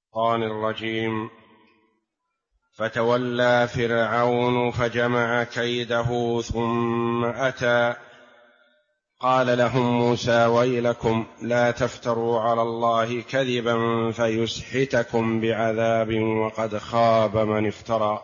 الشيطان الرجيم. فتولى فرعون فجمع كيده ثم أتى قال لهم موسى ويلكم لا تفتروا على الله كذبا فيسحتكم بعذاب وقد خاب من افترى.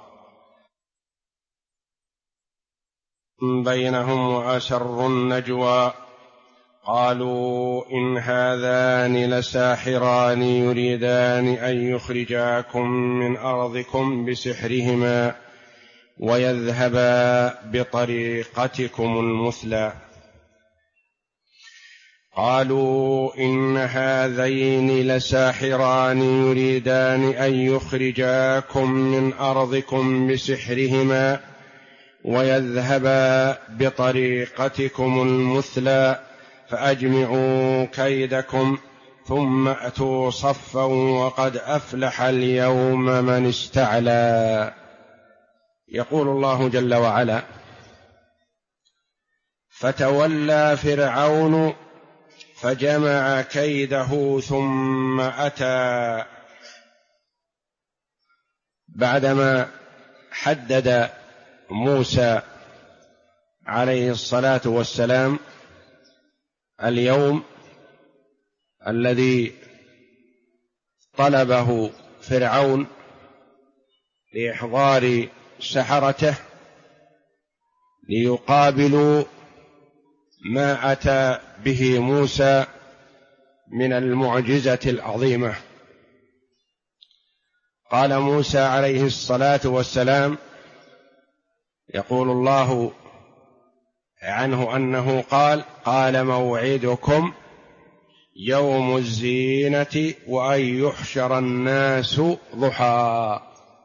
بينهم وأسروا النجوى قالوا إن هذان لساحران يريدان أن يخرجاكم من أرضكم بسحرهما ويذهبا بطريقتكم المثلى. قالوا إن هذين لساحران يريدان أن يخرجاكم من أرضكم بسحرهما ويذهبا بطريقتكم المثلى فأجمعوا كيدكم ثم أتوا صفا وقد أفلح اليوم من استعلى. يقول الله جل وعلا: فتولى فرعون فجمع كيده ثم أتى. بعدما حدد موسى عليه الصلاة والسلام اليوم الذي طلبه فرعون لإحضار سحرته ليقابلوا ما أتى به موسى من المعجزة العظيمة، قال موسى عليه الصلاة والسلام، يقول الله عنه أنه قال موعدكم يوم الزينة وأن يحشر الناس ضحى.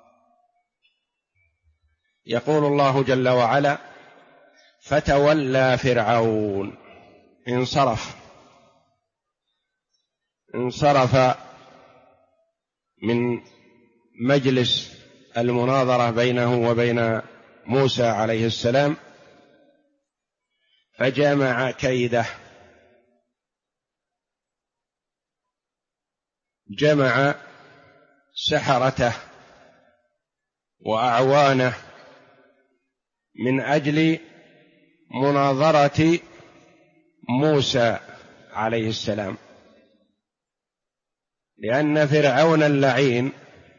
يقول الله جل وعلا: فتولى فرعون، انصرف من مجلس المناظرة بينه وبين موسى عليه السلام، فجمع كيده، جمع سحرته وأعوانه من أجل مناظرة موسى عليه السلام، لأن فرعون اللعين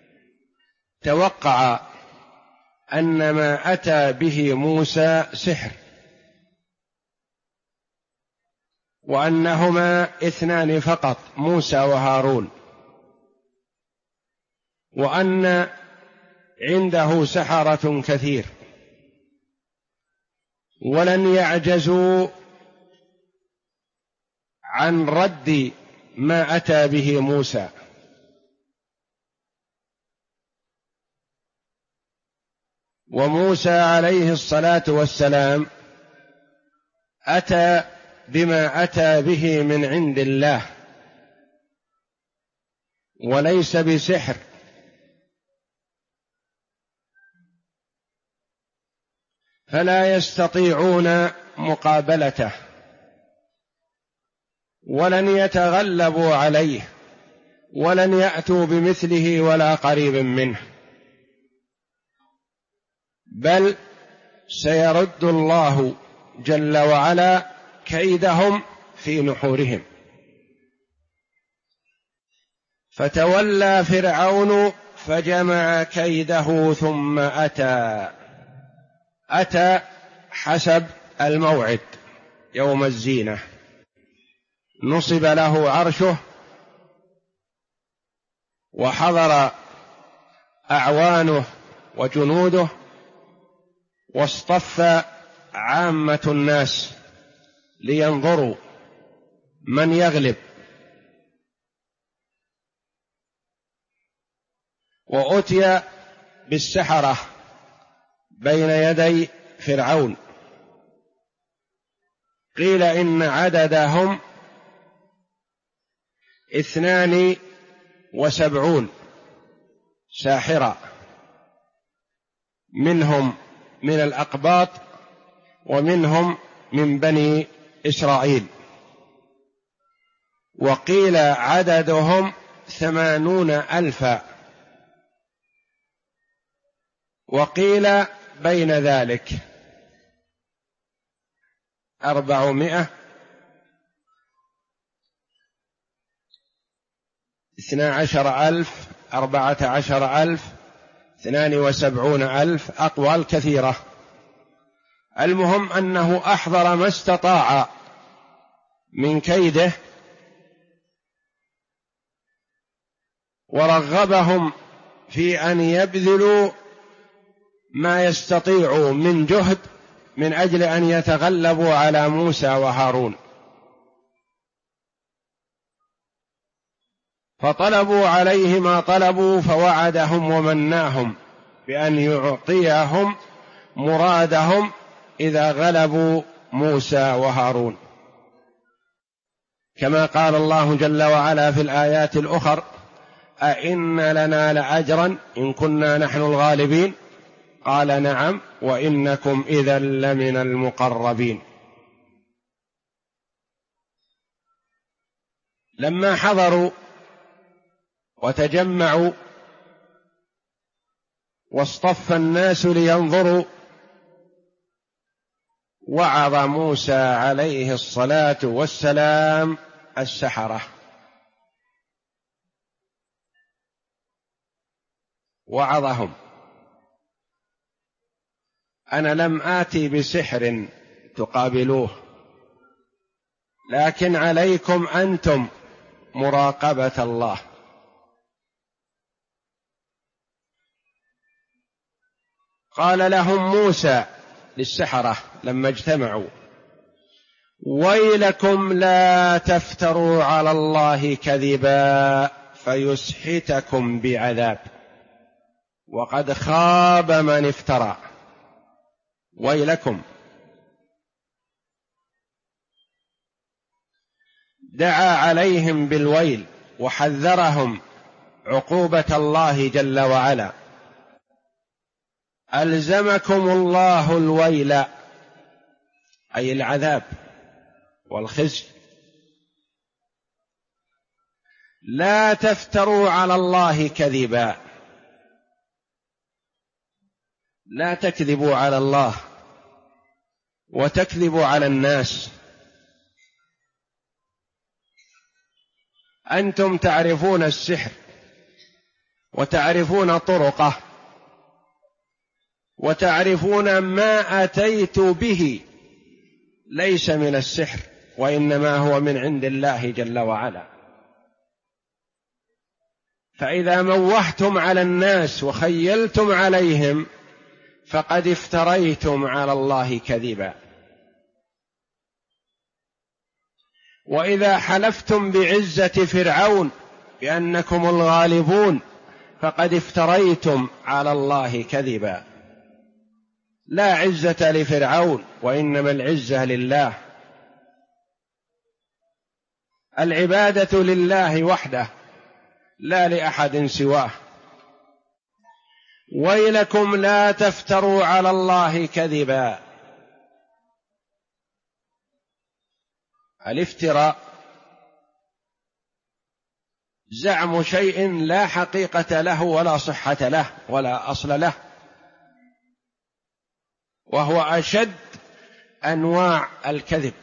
توقع أن ما أتى به موسى سحر، وأنهما اثنان فقط، موسى وهارون، وأن عنده سحرة كثير ولن يعجزوا عن رد ما أتى به موسى. وموسى عليه الصلاة والسلام أتى بما أتى به من عند الله وليس بسحر، فلا يستطيعون مقابلته ولن يتغلبوا عليه ولن يأتوا بمثله ولا قريب منه، بل سيرد الله جل وعلا كيدهم في نحورهم. فتولى فرعون فجمع كيده ثم أتى حسب الموعد يوم الزينة، نصب له عرشه وحضر أعوانه وجنوده واصطف عامة الناس لينظروا من يغلب، وأتي بالسحرة بين يدي فرعون، قيل إن عددهم 72 ساحرة، منهم من الأقباط ومنهم من بني إسرائيل، وقيل عددهم 80,000، وقيل بين ذلك 400، 12,000، 14,000، 72,000، أقوال كثيرة. المهم أنه أحضر ما استطاع من كيده، ورغبهم في أن يبذلوا ما يستطيعوا من جهد من أجل أن يتغلبوا على موسى وهارون. فطلبوا عليه ما طلبوا، فوعدهم ومناهم بأن يعطيهم مرادهم إذا غلبوا موسى وهارون، كما قال الله جل وعلا في الآيات الأخر: أئن لنا لأجرا إن كنا نحن الغالبين، قال نعم وإنكم إذا لمن المقربين. لما حضروا وتجمعوا واصطف الناس لينظروا، وعظ موسى عليه الصلاة والسلام السحرة، وعظهم: أنا لم آتي بسحر تقابلوه، لكن عليكم أنتم مراقبة الله. قال لهم موسى للسحرة لما اجتمعوا: ويلكم لا تفتروا على الله كذبا فيسحتكم بعذاب، وقد خاب من افترى. ويلكم، دعا عليهم بالويل وحذرهم عقوبة الله جل وعلا. ألزمكم الله الويل، أي العذاب والخزي. لا تفتروا على الله كذبا، لا تكذبوا على الله وتكذبوا على الناس. أنتم تعرفون السحر وتعرفون طرقه وتعرفون ما أتيت به ليس من السحر، وإنما هو من عند الله جل وعلا. فإذا موهتم على الناس وخيلتم عليهم فقد افتريتم على الله كذبا. وإذا حلفتم بعزة فرعون بأنكم الغالبون فقد افتريتم على الله كذبا. لا عزة لفرعون، وإنما العزة لله. العبادة لله وحده لا لأحد سواه. ويلكم لا تفتروا على الله كذبا. الافتراء زعم شيء لا حقيقة له ولا صحة له ولا أصل له، وهو أشد أنواع الكذب.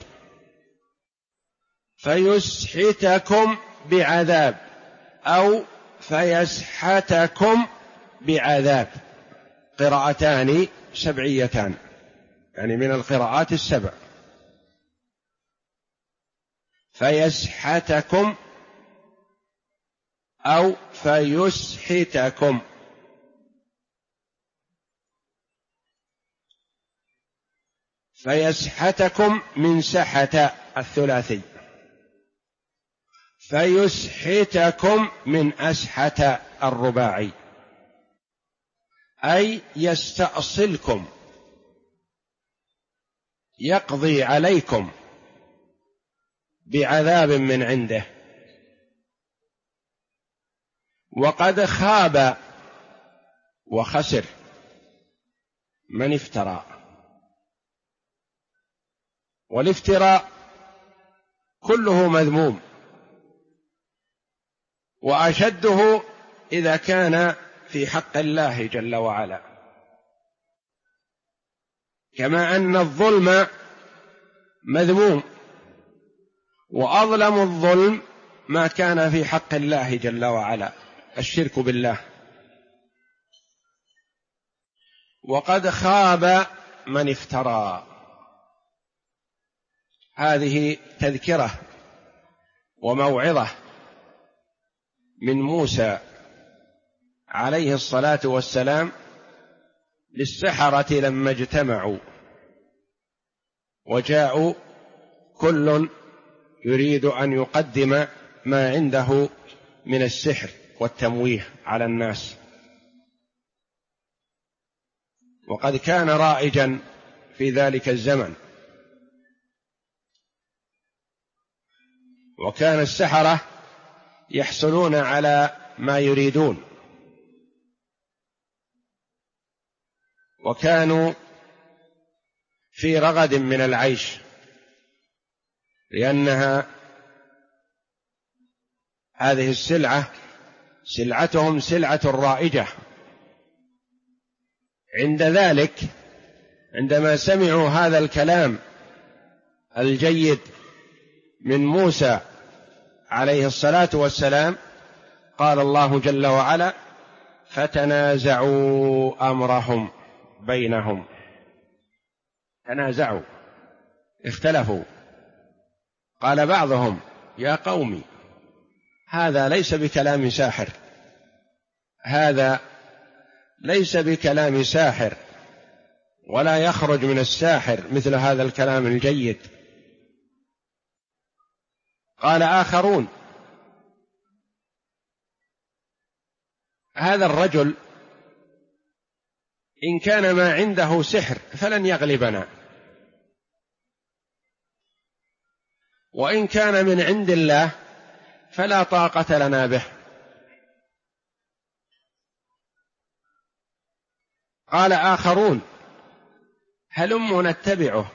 فيسحتكم بعذاب أو فيسحتكم بعذاب، قراءتان سبعيتان، يعني من القراءات السبع. فيسحتكم أو فيسحتكم. فيسحتكم من سحت الثلاثي، فيسحتكم من أسحت الرباعي، أي يستأصلكم، يقضي عليكم بعذاب من عنده. وقد خاب وخسر من افترى. والافتراء كله مذموم، وأشده إذا كان في حق الله جل وعلا، كما أن الظلم مذموم، وأظلم الظلم ما كان في حق الله جل وعلا، الشرك بالله. وقد خاب من افترى. هذه تذكرة وموعظة من موسى عليه الصلاة والسلام للسحرة لما اجتمعوا وجاءوا كل يريد أن يقدم ما عنده من السحر والتمويه على الناس. وقد كان رائجا في ذلك الزمن، وكان السحرة يحصلون على ما يريدون، وكانوا في رغد من العيش، لأنها هذه السلعة سلعتهم سلعة رائجة. عند ذلك عندما سمعوا هذا الكلام الجيد من موسى عليه الصلاة والسلام، قال الله جل وعلا: فتنازعوا أمرهم بينهم. تنازعوا، اختلفوا. قال بعضهم: يا قوم، هذا ليس بكلام ساحر، هذا ليس بكلام ساحر، ولا يخرج من الساحر مثل هذا الكلام الجيد. قال آخرون: هذا الرجل إن كان ما عنده سحر فلن يغلبنا، وإن كان من عند الله فلا طاقة لنا به. قال آخرون: هلم نتبعه.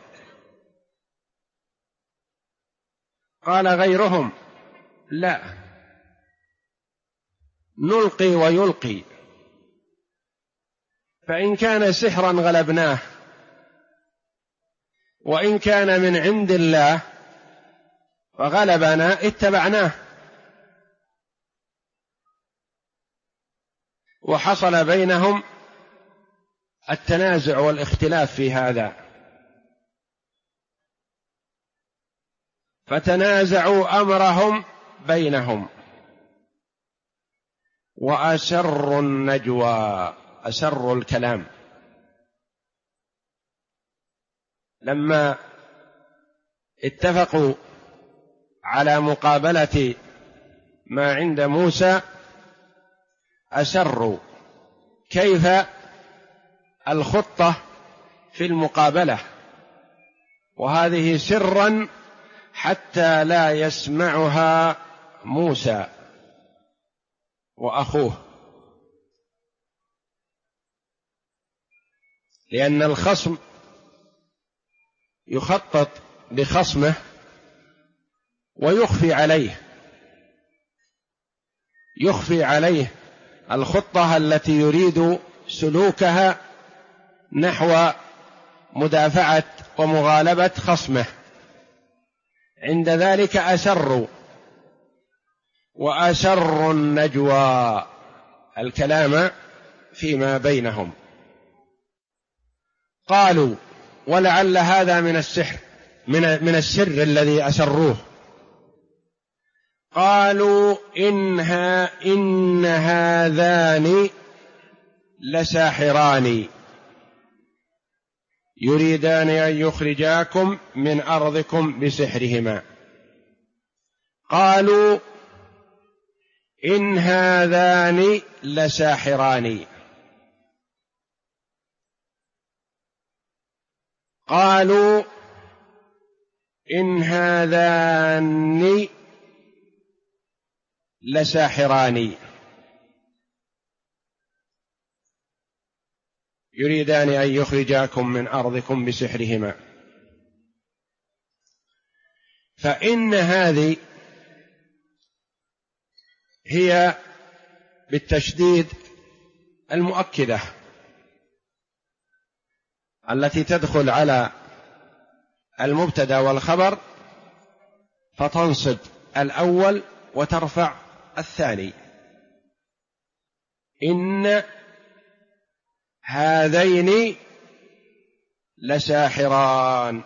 قال غيرهم: لا، نلقي ويلقي، فإن كان سحرا غلبناه، وإن كان من عند الله فغلبنا اتبعناه. وحصل بينهم التنازع والاختلاف في هذا، فتنازعوا أمرهم بينهم وأسروا النجوى، أسروا الكلام. لما اتفقوا على مقابلة ما عند موسى أسروا كيف الخطة في المقابلة، وهذه سرا حتى لا يسمعها موسى وأخوه، لأن الخصم يخطط لخصمه ويخفي عليه، يخفي عليه الخطة التي يريد سلوكها نحو مدافعة ومغالبة خصمه. عند ذلك أسروا، وأسروا النجوى، الكلام فيما بينهم. قالوا، ولعل هذا من السحر، من السر الذي أسروه. قالوا إن هذان لساحران يريدان أن يخرجاكم من أرضكم بسحرهما. قالوا إن هذان لساحران. قالوا إن هذان لساحران يريدان أن يخرجاكم من أرضكم بسحرهما. فإن هذه هي بالتشديد المؤكدة التي تدخل على المبتدأ والخبر فتنصب الأول وترفع الثاني. إن هذين لساحران،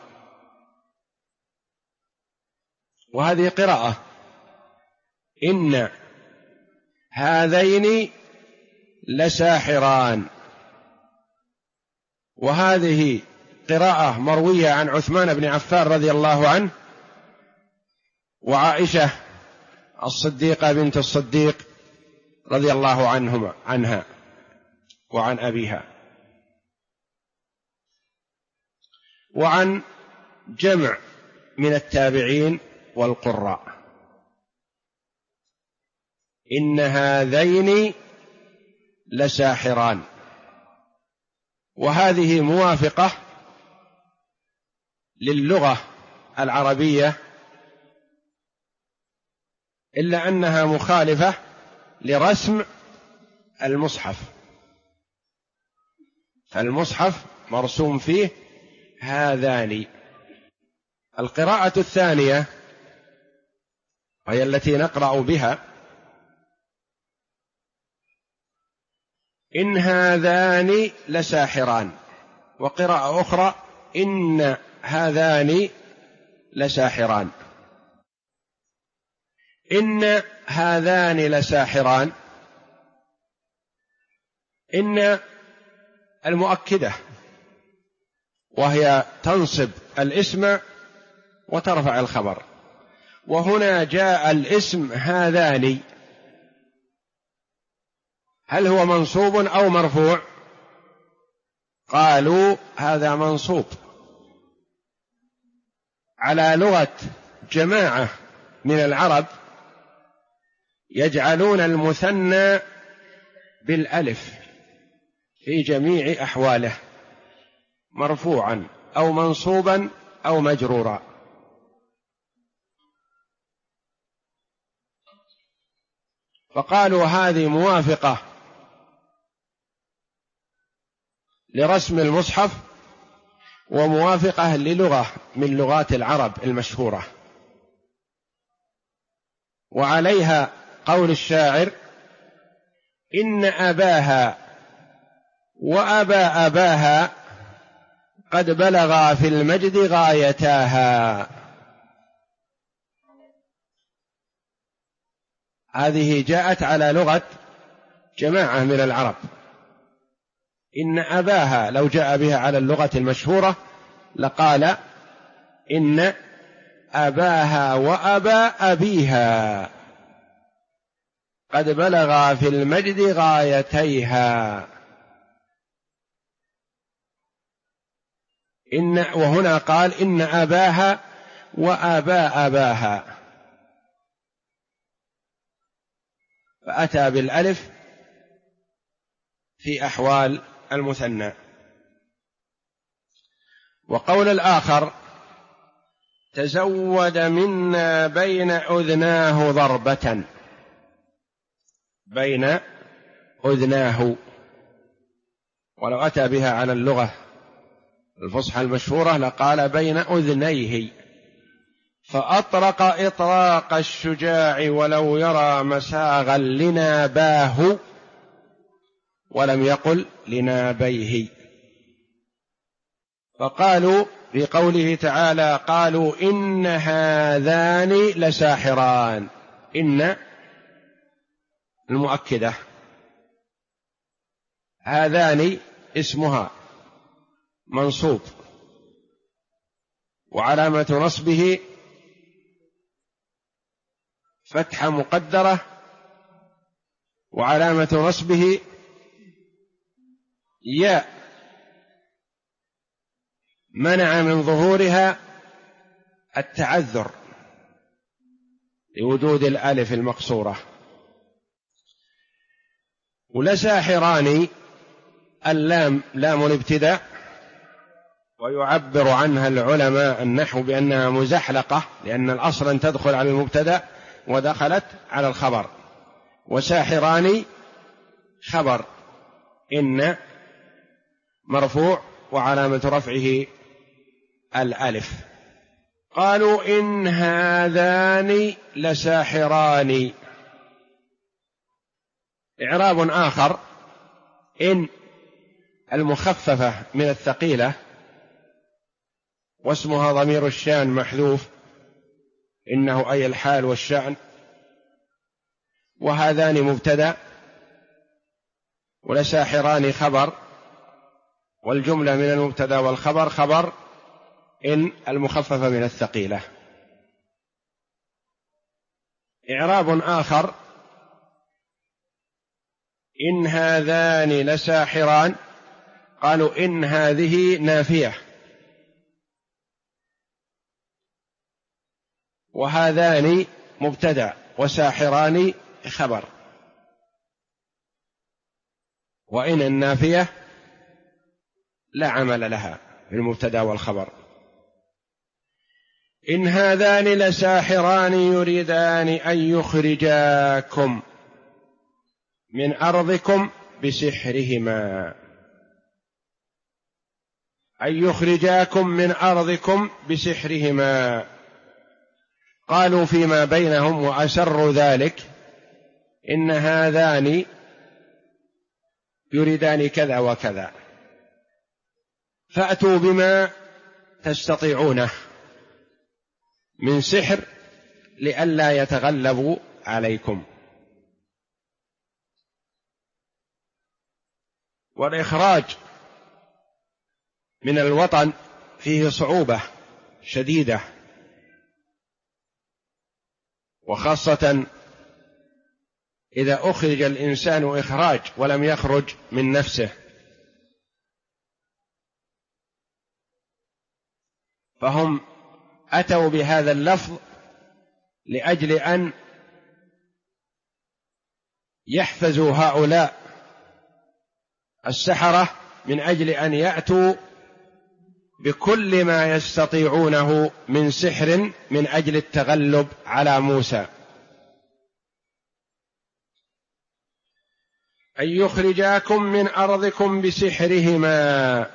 وهذه قراءة إن هذين لساحران، وهذه قراءة مروية عن عثمان بن عفان رضي الله عنه وعائشة الصديقة بنت الصديق رضي الله عنها وعن أبيها، وعن جمع من التابعين والقراء. إن هذين لساحران، وهذه موافقة للغة العربية، إلا أنها مخالفة لرسم المصحف، فالمصحف مرسوم فيه هذان. القراءة الثانية وهي التي نقرأ بها: إن هذان لساحران، وقراءة أخرى: إن هذان لساحران. إن هذان لساحران، إن المؤكدة، وهي تنصب الاسم وترفع الخبر، وهنا جاء الاسم هذان، هل هو منصوب أو مرفوع؟ قالوا هذا منصوب على لغة جماعة من العرب يجعلون المثنى بالألف في جميع أحواله، مرفوعا أو منصوبا أو مجرورا. فقالوا هذه موافقة لرسم المصحف، وموافقة للغة من لغات العرب المشهورة. وعليها قول الشاعر: إن أباها وأبا أباها قد بلغا في المجد غايتاها. هذه جاءت على لغة جماعة من العرب. إن أباها لو جاء بها على اللغة المشهورة لقال إن أباها وأبا أبيها قد بلغا في المجد غايتيها. وهنا قال إن أباها وأبا أباها، فأتى بالألف في أحوال المثنى. وقول الآخر: تزود منا بين أذناه ضربة، بين أذناه، ولو أتى بها على اللغة الفصحى المشهورة لقال بين أذنيه، فأطرق إطراق الشجاع ولو يرى مساغا لناباه، ولم يقل لنابيه. فقالوا في قوله تعالى: قالوا إن هذان لساحران، إن المؤكدة، هذان اسمها منصوب، وعلامة نصبه فتحة مقدرة، وعلامة نصبه ياء منع من ظهورها التعذر لوجود الألف المقصورة. ولساحران اللام لام الابتداء، ويعبر عنها العلماء النحو بأنها مزحلقة، لأن الأصل أن تدخل على المبتدأ ودخلت على الخبر، وساحران خبر، إن مرفوع وعلامة رفعه الألف. قالوا إن هذان لساحران. إعراب آخر: إن المخففة من الثقيلة واسمها ضمير الشان محذوف، إنه أي الحال والشأن، وهذان مبتدأ، ولساحران خبر، والجملة من المبتدأ والخبر خبر إن المخففة من الثقيلة. إعراب آخر: إن هذان لساحران. قالوا إن هذه نافية، وهذان مبتدأ، وساحران خبر، وإن النافية لا عمل لها في المبتدأ والخبر. إن هذان لساحران يريدان أن يخرجاكم من أرضكم بسحرهما. أن يخرجاكم من أرضكم بسحرهما. قالوا فيما بينهم وأسروا ذلك: إن هذان يريدان كذا وكذا، فأتوا بما تستطيعونه من سحر لئلا يتغلبوا عليكم. والإخراج من الوطن فيه صعوبة شديدة، وخاصة إذا أخرج الإنسان إخراج ولم يخرج من نفسه، فهم أتوا بهذا اللفظ لأجل أن يحفزوا هؤلاء السحرة من أجل أن يأتوا بكل ما يستطيعونه من سحر من أجل التغلب على موسى. أن يخرجاكم من أرضكم بسحرهما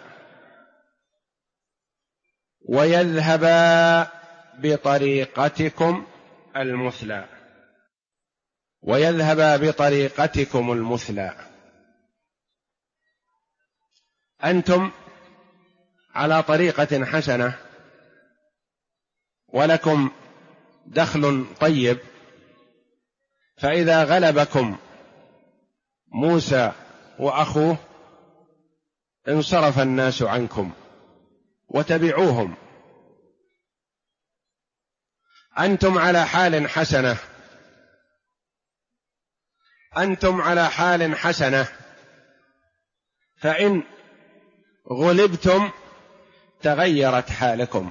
ويذهبا بطريقتكم المثلى. ويذهبا بطريقتكم المثلى. أنتم على طريقة حسنة ولكم دخل طيب، فإذا غلبكم موسى وأخوه انصرف الناس عنكم وتبعوهم. أنتم على حال حسنة، أنتم على حال حسنة، فإن غلبتم تغيرت حالكم.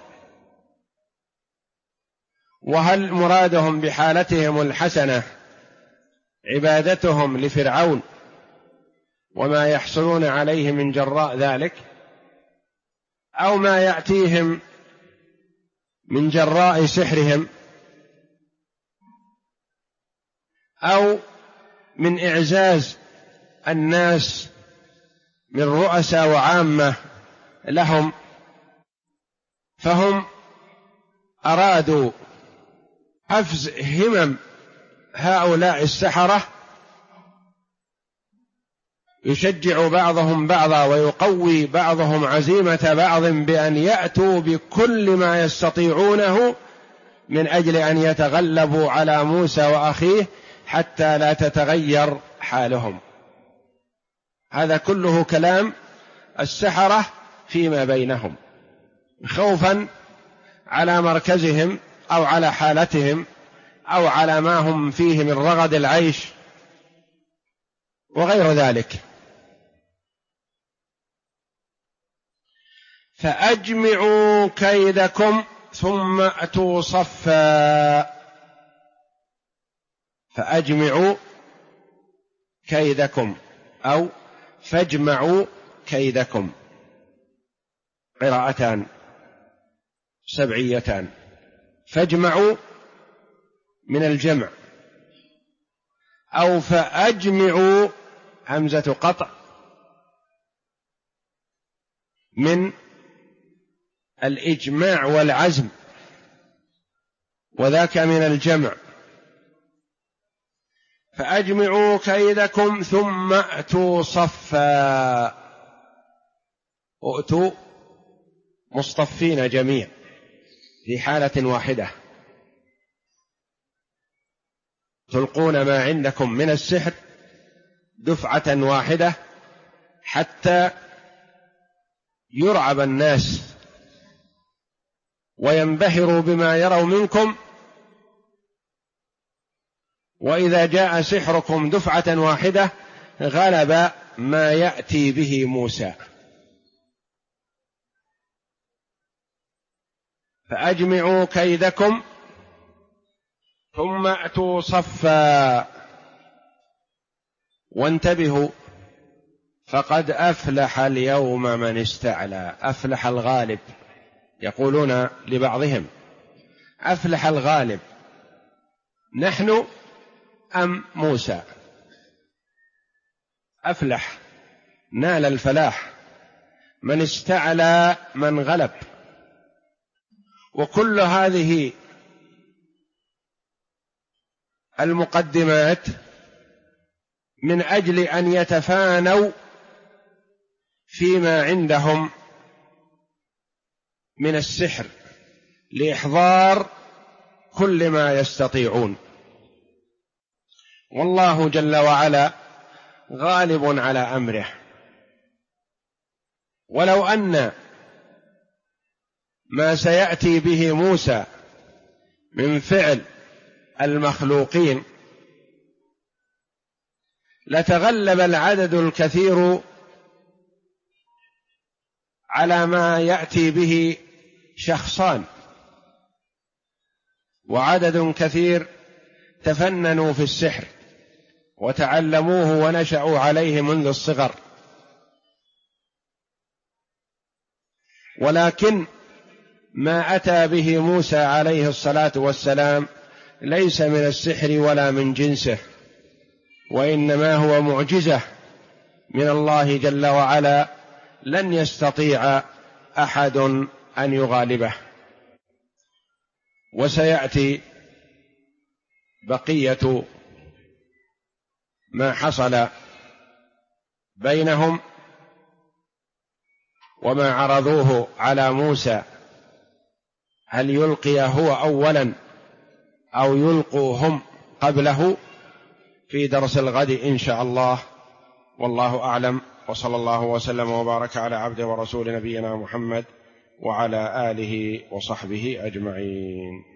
وهل مرادهم بحالتهم الحسنة عبادتهم لفرعون وما يحصلون عليه من جراء ذلك، أو ما يأتيهم من جراء سحرهم، أو من إعزاز الناس من رؤساء وعامة لهم؟ فهم أرادوا حفز همم هؤلاء السحرة، يشجع بعضهم بعضا ويقوي بعضهم عزيمة بعض بأن يأتوا بكل ما يستطيعونه من أجل أن يتغلبوا على موسى وأخيه حتى لا تتغير حالهم. هذا كله كلام السحرة فيما بينهم، خوفا على مركزهم أو على حالتهم أو على ما هم فيه من رغد العيش وغير ذلك. فأجمعوا كيدكم ثم أتوا صفا. فأجمعوا كيدكم أو فاجمعوا كيدكم، قراءتان سبعيتان. فاجمعوا من الجمع، أو فأجمعوا همزة قطع من الإجماع والعزم، وذاك من الجمع. فأجمعوا كيدكم ثم أتوا صفا، أتوا مصطفين جميع في حالة واحدة، تلقون ما عندكم من السحر دفعة واحدة حتى يرعب الناس وينبهروا بما يروا منكم. وإذا جاء سحركم دفعة واحدة غلب ما يأتي به موسى. فأجمعوا كيدكم ثم أتوا صفا. وانتبهوا، فقد أفلح اليوم من استعلى. أفلح الغالب، يقولون لبعضهم أفلح الغالب، نحن أم موسى؟ أفلح، نال الفلاح، من استعلى من غلب. وكل هذه المقدمات من أجل أن يتفانوا فيما عندهم من السحر لإحضار كل ما يستطيعون. والله جل وعلا غالب على أمره. ولو أن ما سيأتي به موسى من فعل المخلوقين لتغلب العدد الكثير على ما يأتي به شخصان، وعدد كثير تفننوا في السحر وتعلموه ونشأوا عليه منذ الصغر. ولكن ما أتى به موسى عليه الصلاة والسلام ليس من السحر ولا من جنسه، وإنما هو معجزة من الله جل وعلا لن يستطيع أحد أن يغالبه. وسيأتي بقية ما حصل بينهم وما عرضوه على موسى، هل يلقي هو أولا أو يلقوا هم قبله، في درس الغد إن شاء الله. والله أعلم، وصلى الله وسلم وبارك على عبده ورسول نبينا محمد وعلى آله وصحبه أجمعين.